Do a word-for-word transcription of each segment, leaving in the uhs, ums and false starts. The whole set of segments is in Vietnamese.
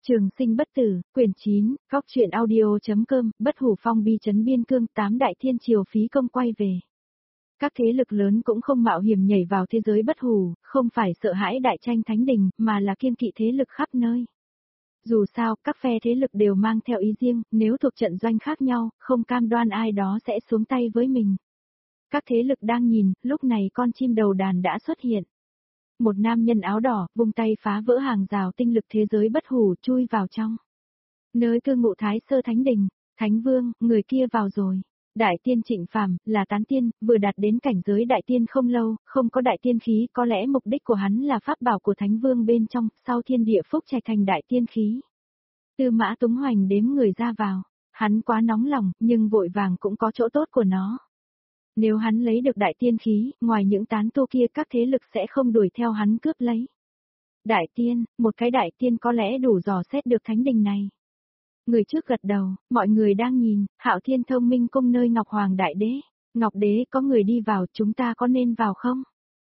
Trường sinh bất tử, quyển chín, góc truyện audio.com, bất hủ phong bi trấn biên cương, tám đại thiên triều phí công quay về. Các thế lực lớn cũng không mạo hiểm nhảy vào thế giới bất hủ, không phải sợ hãi đại tranh thánh đình, mà là kiêng kỵ thế lực khắp nơi. Dù sao, các phe thế lực đều mang theo ý riêng, nếu thuộc trận doanh khác nhau, không cam đoan ai đó sẽ xuống tay với mình. Các thế lực đang nhìn, lúc này con chim đầu đàn đã xuất hiện. Một nam nhân áo đỏ, vung tay phá vỡ hàng rào tinh lực thế giới bất hủ, chui vào trong. Nơi cư ngụ Thái Sơ Thánh Đình, Thánh Vương, người kia vào rồi. Đại tiên Trịnh Phàm là tán tiên, vừa đạt đến cảnh giới đại tiên không lâu, không có đại tiên khí, có lẽ mục đích của hắn là pháp bảo của Thánh Vương bên trong, sau thiên địa phúc trạch thành đại tiên khí. Tư Mã Túng Hoành đếm người ra vào, hắn quá nóng lòng, nhưng vội vàng cũng có chỗ tốt của nó. Nếu hắn lấy được đại tiên khí, ngoài những tán tu kia các thế lực sẽ không đuổi theo hắn cướp lấy. Đại tiên, một cái đại tiên có lẽ đủ dò xét được thánh đình này. Người trước gật đầu, mọi người đang nhìn, Hạo Thiên Thông Minh Cung nơi Ngọc Hoàng Đại Đế. Ngọc Đế, có người đi vào, chúng ta có nên vào không?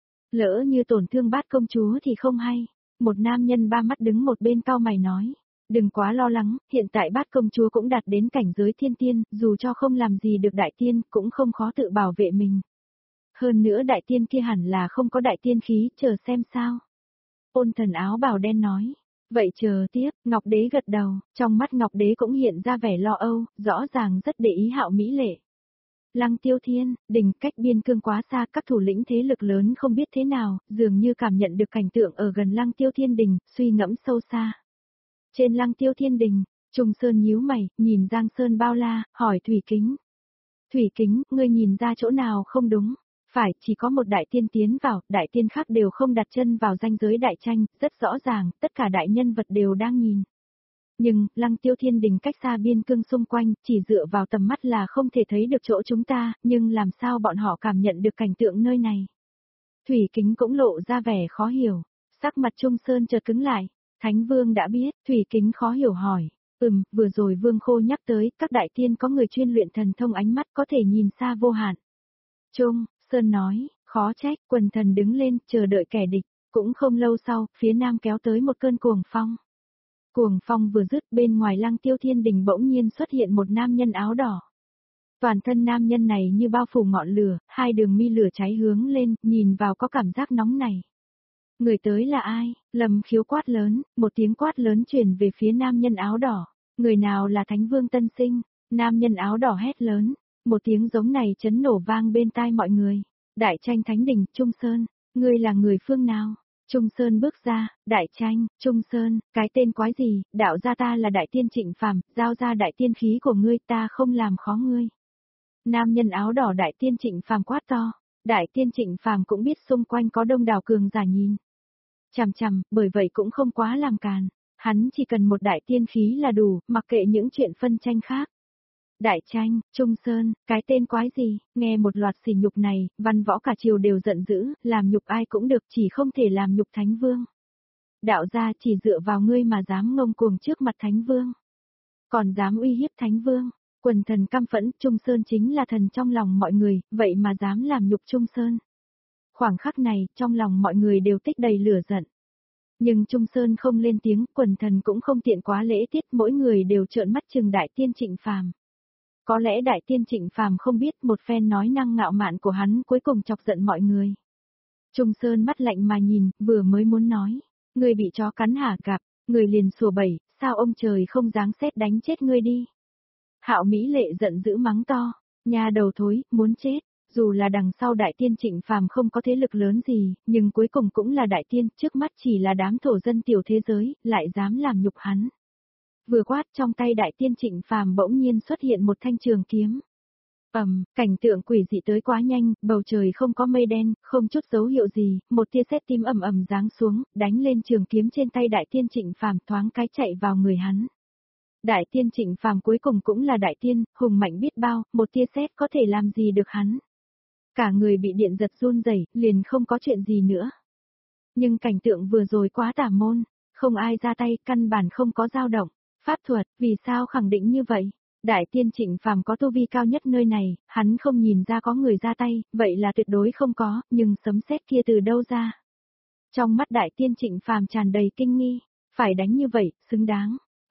Lỡ như tổn thương Bát công chúa thì không hay. Một nam nhân ba mắt đứng một bên cau mày nói. Đừng quá lo lắng, hiện tại Bát công chúa cũng đạt đến cảnh giới thiên tiên, dù cho không làm gì được đại tiên, cũng không khó tự bảo vệ mình. Hơn nữa đại tiên kia hẳn là không có đại tiên khí, chờ xem sao. Ôn Thần áo bào đen nói. Vậy chờ tiếp, Ngọc Đế gật đầu, trong mắt Ngọc Đế cũng hiện ra vẻ lo âu, rõ ràng rất để ý Hạo Mỹ Lệ. Lăng Tiêu Thiên, đình cách biên cương quá xa, các thủ lĩnh thế lực lớn không biết thế nào, dường như cảm nhận được cảnh tượng ở gần Lăng Tiêu Thiên đình, suy ngẫm sâu xa. Trên Lăng Tiêu Thiên đình, Trung Sơn nhíu mày, nhìn Giang Sơn bao la, hỏi Thủy Kính. Thủy Kính, ngươi nhìn ra chỗ nào không đúng? Phải, chỉ có một đại tiên tiến vào, đại tiên khác đều không đặt chân vào ranh giới đại tranh, rất rõ ràng, tất cả đại nhân vật đều đang nhìn. Nhưng, Lăng Tiêu Thiên đình cách xa biên cương xung quanh, chỉ dựa vào tầm mắt là không thể thấy được chỗ chúng ta, nhưng làm sao bọn họ cảm nhận được cảnh tượng nơi này? Thủy Kính cũng lộ ra vẻ khó hiểu, sắc mặt Trung Sơn chợt cứng lại. Thánh Vương đã biết, Thủy Kính khó hiểu hỏi. Ừm, vừa rồi Vương Khô nhắc tới, các đại tiên có người chuyên luyện thần thông ánh mắt có thể nhìn xa vô hạn. Trung Sơn nói, khó trách, quần thần đứng lên, chờ đợi kẻ địch. Cũng không lâu sau, phía nam kéo tới một cơn cuồng phong. Cuồng phong vừa dứt, bên ngoài Lăng Tiêu Thiên đình bỗng nhiên xuất hiện một nam nhân áo đỏ. Toàn thân nam nhân này như bao phủ ngọn lửa, hai đường mi lửa cháy hướng lên, nhìn vào có cảm giác nóng này. Người tới là ai? Lâm Khiếu quát lớn, một tiếng quát lớn truyền về phía nam nhân áo đỏ. Người nào là Thánh Vương tân sinh? Nam nhân áo đỏ hét lớn, một tiếng giống này chấn nổ vang bên tai mọi người. Đại tranh thánh đình, Trung Sơn, ngươi là người phương nào? Trung Sơn bước ra, đại tranh, Trung Sơn, cái tên quái gì, đạo gia ta là đại tiên Trịnh Phàm, giao ra đại tiên khí của ngươi, ta không làm khó ngươi. Nam nhân áo đỏ đại tiên Trịnh Phàm quát to, đại tiên Trịnh Phàm cũng biết xung quanh có đông đảo cường giả nhìn. Chằm chằm, bởi vậy cũng không quá làm càn. Hắn chỉ cần một đại tiên khí là đủ, mặc kệ những chuyện phân tranh khác. Đại tranh, Trung Sơn, cái tên quái gì, nghe một loạt sỉ nhục này, văn võ cả triều đều giận dữ, làm nhục ai cũng được, chỉ không thể làm nhục Thánh Vương. Đạo gia chỉ dựa vào ngươi mà dám ngông cuồng trước mặt Thánh Vương. Còn dám uy hiếp Thánh Vương, quần thần căm phẫn, Trung Sơn chính là thần trong lòng mọi người, vậy mà dám làm nhục Trung Sơn. Khoảng khắc này, trong lòng mọi người đều tích đầy lửa giận. Nhưng Trung Sơn không lên tiếng, quần thần cũng không tiện quá lễ tiết, mỗi người đều trợn mắt chừng đại tiên Trịnh Phàm. Có lẽ đại tiên Trịnh Phàm không biết một phen nói năng ngạo mạn của hắn cuối cùng chọc giận mọi người. Trung Sơn mắt lạnh mà nhìn, vừa mới muốn nói, ngươi bị chó cắn hả gặp, người liền sủa bẩy, sao ông trời không giáng sét đánh chết ngươi đi. Hạo Mỹ Lệ giận dữ mắng to, nhà đầu thối, muốn chết. Dù là đằng sau đại tiên Trịnh Phàm không có thế lực lớn gì, nhưng cuối cùng cũng là đại tiên, trước mắt chỉ là đám thổ dân tiểu thế giới, lại dám làm nhục hắn. Vừa quát trong tay đại tiên Trịnh Phàm bỗng nhiên xuất hiện một thanh trường kiếm. Ầm, cảnh tượng quỷ dị tới quá nhanh, bầu trời không có mây đen, không chút dấu hiệu gì, một tia sét tím ầm ầm giáng xuống, đánh lên trường kiếm trên tay đại tiên Trịnh Phàm, thoáng cái chạy vào người hắn. Đại tiên Trịnh Phàm cuối cùng cũng là đại tiên, hùng mạnh biết bao, một tia sét có thể làm gì được hắn. Cả người bị điện giật run rẩy, liền không có chuyện gì nữa. Nhưng cảnh tượng vừa rồi quá tà môn, không ai ra tay, căn bản không có dao động. Pháp thuật, vì sao khẳng định như vậy? Đại tiên Trịnh Phàm có tu vi cao nhất nơi này, hắn không nhìn ra có người ra tay, vậy là tuyệt đối không có, nhưng sấm sét kia từ đâu ra? Trong mắt đại tiên Trịnh Phàm tràn đầy kinh nghi, phải đánh như vậy, xứng đáng.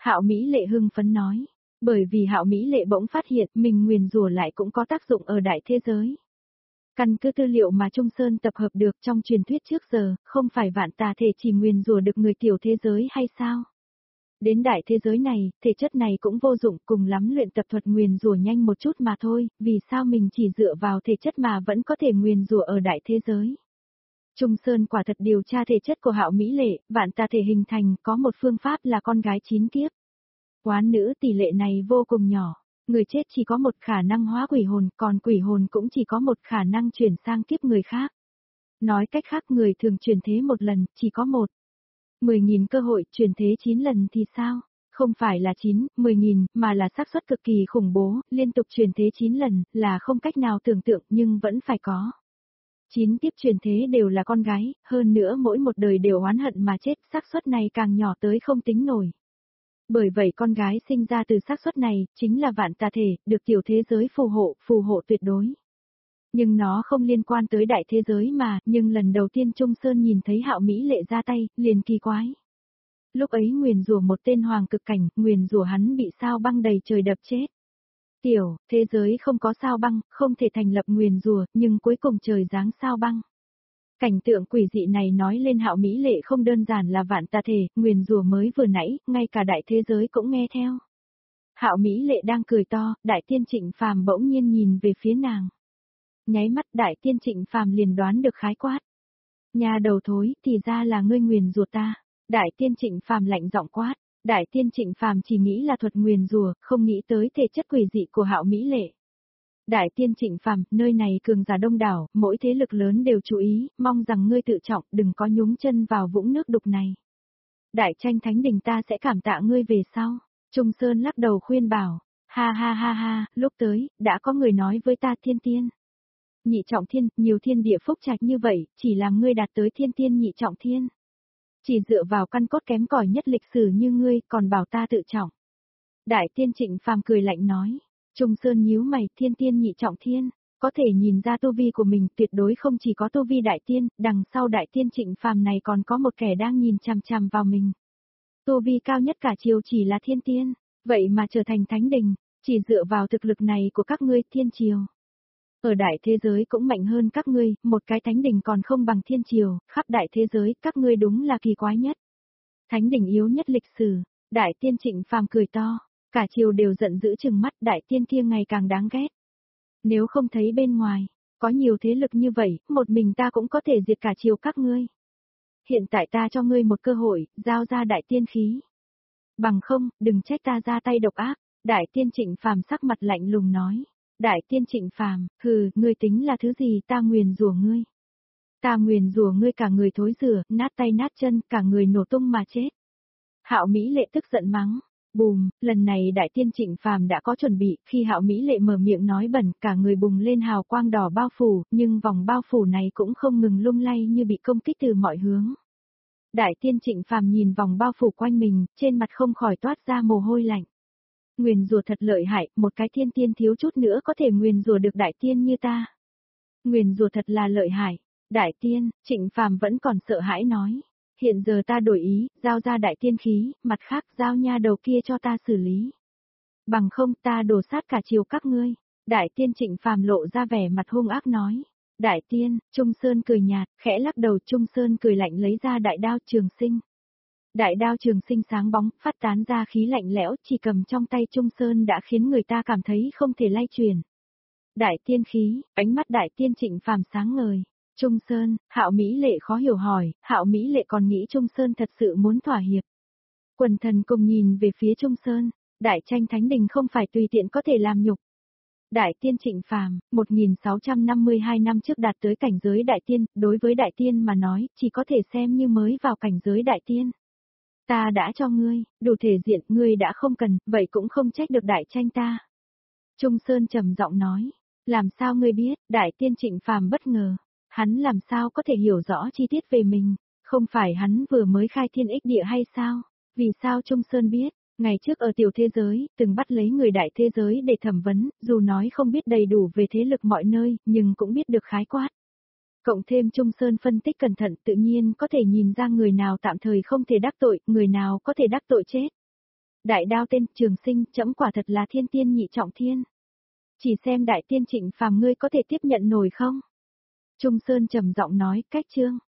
Hạo Mỹ Lệ hưng phấn nói. Bởi vì Hạo Mỹ Lệ bỗng phát hiện mình nguyền rủa lại cũng có tác dụng ở đại thế giới. Căn cứ tư liệu mà Trung Sơn tập hợp được trong truyền thuyết trước giờ, không phải vạn tà thể chỉ nguyền rủa được người tiểu thế giới hay sao? Đến đại thế giới này, thể chất này cũng vô dụng, cùng lắm luyện tập thuật nguyền rủa nhanh một chút mà thôi, vì sao mình chỉ dựa vào thể chất mà vẫn có thể nguyền rủa ở đại thế giới? Trung Sơn quả thật điều tra thể chất của Hạo Mỹ Lệ, vạn tà thể hình thành có một phương pháp là con gái chín kiếp. Quán nữ tỷ lệ này vô cùng nhỏ, người chết chỉ có một khả năng hóa quỷ hồn, còn quỷ hồn cũng chỉ có một khả năng chuyển sang kiếp người khác. Nói cách khác người thường chuyển thế một lần, chỉ có một. mười nghìn cơ hội chuyển thế chín lần thì sao? Không phải là chín, mười nghìn, mà là xác suất cực kỳ khủng bố, liên tục chuyển thế chín lần, là không cách nào tưởng tượng nhưng vẫn phải có. chín kiếp chuyển thế đều là con gái, hơn nữa mỗi một đời đều oán hận mà chết, xác suất này càng nhỏ tới không tính nổi. Bởi vậy con gái sinh ra từ xác suất này, chính là vạn tà thể, được tiểu thế giới phù hộ, phù hộ tuyệt đối. Nhưng nó không liên quan tới đại thế giới mà, nhưng lần đầu tiên Trung Sơn nhìn thấy Hạo Mỹ Lệ ra tay, liền kỳ quái. Lúc ấy nguyền rủa một tên hoàng cực cảnh, nguyền rủa hắn bị sao băng đầy trời đập chết. Tiểu, thế giới không có sao băng, không thể thành lập nguyền rủa, nhưng cuối cùng trời giáng sao băng. Cảnh tượng quỷ dị này nói lên Hạo Mỹ Lệ không đơn giản là vạn tà thể, nguyền rủa mới vừa nãy, ngay cả đại thế giới cũng nghe theo. Hạo Mỹ Lệ đang cười to, đại tiên Trịnh Phàm bỗng nhiên nhìn về phía nàng. Nháy mắt đại tiên Trịnh Phàm liền đoán được khái quát. Nhà đầu thối, thì ra là ngươi nguyền rủa ta. Đại tiên Trịnh Phàm lạnh giọng quát. Đại tiên Trịnh Phàm chỉ nghĩ là thuật nguyền rủa, không nghĩ tới thể chất quỷ dị của Hạo Mỹ Lệ. Đại tiên Trịnh Phàm, nơi này cường giả đông đảo, mỗi thế lực lớn đều chú ý, mong rằng ngươi tự trọng, đừng có nhúng chân vào vũng nước đục này. Đại tranh thánh đình ta sẽ cảm tạ ngươi về sau. Trung Sơn lắc đầu khuyên bảo, ha ha ha ha, lúc tới, đã có người nói với ta thiên tiên. Nhị trọng thiên, nhiều thiên địa phúc trạch như vậy, chỉ làm ngươi đạt tới thiên tiên nhị trọng thiên. Chỉ dựa vào căn cốt kém cỏi nhất lịch sử như ngươi, còn bảo ta tự trọng. Đại tiên Trịnh Phàm cười lạnh nói. Trung Sơn nhíu mày, thiên tiên nhị trọng thiên, có thể nhìn ra tu vi của mình, tuyệt đối không chỉ có tu vi đại tiên, đằng sau đại tiên Trịnh Phàm này còn có một kẻ đang nhìn chằm chằm vào mình. Tu vi cao nhất cả triều chỉ là thiên tiên, vậy mà trở thành thánh đình, chỉ dựa vào thực lực này của các ngươi thiên triều. Ở đại thế giới cũng mạnh hơn các ngươi, một cái thánh đình còn không bằng thiên triều, khắp đại thế giới các ngươi đúng là kỳ quái nhất. Thánh đình yếu nhất lịch sử, đại tiên Trịnh Phàm cười to. Cả triều đều giận dữ chừng mắt, đại tiên kia ngày càng đáng ghét. Nếu không thấy bên ngoài, có nhiều thế lực như vậy, một mình ta cũng có thể diệt cả triều các ngươi. Hiện tại ta cho ngươi một cơ hội, giao ra đại tiên khí. Bằng không, đừng trách ta ra tay độc ác, đại tiên Trịnh Phàm sắc mặt lạnh lùng nói. Đại tiên Trịnh Phàm, hừ, ngươi tính là thứ gì, ta nguyền rủa ngươi. Ta nguyền rủa ngươi cả người thối rửa, nát tay nát chân, cả người nổ tung mà chết. Hạo Mỹ Lệ tức giận mắng. Bùm, lần này đại tiên Trịnh Phàm đã có chuẩn bị, khi Hạo Mỹ Lệ mở miệng nói bẩn, cả người bùng lên hào quang đỏ bao phủ, nhưng vòng bao phủ này cũng không ngừng lung lay như bị công kích từ mọi hướng. Đại tiên Trịnh Phàm nhìn vòng bao phủ quanh mình, trên mặt không khỏi toát ra mồ hôi lạnh. Nguyền rủa thật lợi hại, một cái thiên tiên thiếu chút nữa có thể nguyền rủa được đại tiên như ta. Nguyền rủa thật là lợi hại. Đại tiên, Trịnh Phàm vẫn còn sợ hãi nói. Hiện giờ ta đổi ý, giao ra đại tiên khí, mặt khác giao nha đầu kia cho ta xử lý. Bằng không ta đổ sát cả triều các ngươi. Đại tiên Trịnh Phàm lộ ra vẻ mặt hung ác nói. Đại tiên, Trung Sơn cười nhạt, khẽ lắc đầu. Trung Sơn cười lạnh lấy ra đại đao trường sinh. Đại đao trường sinh sáng bóng, phát tán ra khí lạnh lẽo, chỉ cầm trong tay Trung Sơn đã khiến người ta cảm thấy không thể lay chuyển. Đại tiên khí, ánh mắt đại tiên Trịnh Phàm sáng ngời. Trung Sơn, Hạo Mỹ Lệ khó hiểu hỏi, Hạo Mỹ Lệ còn nghĩ Trung Sơn thật sự muốn thỏa hiệp. Quần thần cùng nhìn về phía Trung Sơn, đại tranh thánh đình không phải tùy tiện có thể làm nhục. Đại tiên Trịnh Phàm, một nghìn sáu trăm năm mươi hai năm trước đạt tới cảnh giới đại tiên, đối với đại tiên mà nói, chỉ có thể xem như mới vào cảnh giới đại tiên. Ta đã cho ngươi, đủ thể diện, ngươi đã không cần, vậy cũng không trách được đại tranh ta. Trung Sơn trầm giọng nói, làm sao ngươi biết, đại tiên Trịnh Phàm bất ngờ. Hắn làm sao có thể hiểu rõ chi tiết về mình, không phải hắn vừa mới khai thiên ích địa hay sao? Vì sao Trung Sơn biết, ngày trước ở tiểu thế giới, từng bắt lấy người đại thế giới để thẩm vấn, dù nói không biết đầy đủ về thế lực mọi nơi, nhưng cũng biết được khái quát. Cộng thêm Trung Sơn phân tích cẩn thận tự nhiên có thể nhìn ra người nào tạm thời không thể đắc tội, người nào có thể đắc tội chết. Đại đao tên Trường Sinh, trẫm quả thật là thiên tiên nhị trọng thiên. Chỉ xem đại tiên Trịnh Phàm ngươi có thể tiếp nhận nổi không? Trung Sơn trầm giọng nói, cách chương.